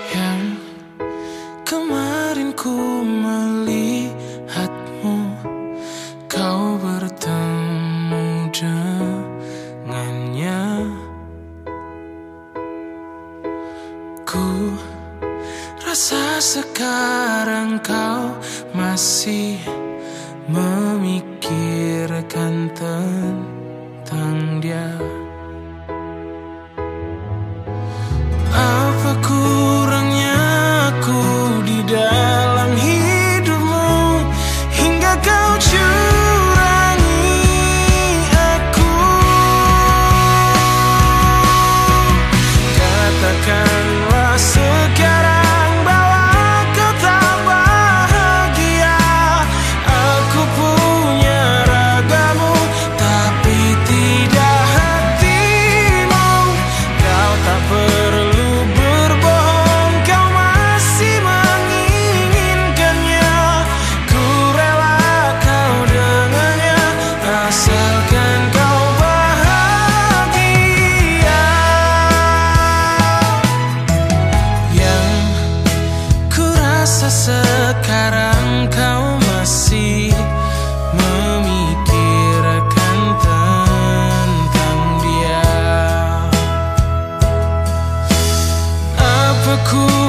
Yang kemarin ku melihatmu, kau bertemu dengannya. Ku rasa sekarang kau masih memikirkan tentang dia. Apa kurangnya aku di dalam hidupmu hingga kau curangi aku? Katakanlah sekarang bahwa kau tak bahagia. Aku punya ragamu tapi tidak hatimu. Kau tak perlu berbohong, kau masih menginginkannya. Ku rela kau dengannya asalkan kau bahagia. Yang ku rasa sekarang kau masih memikirkan tentang dia. Apa ku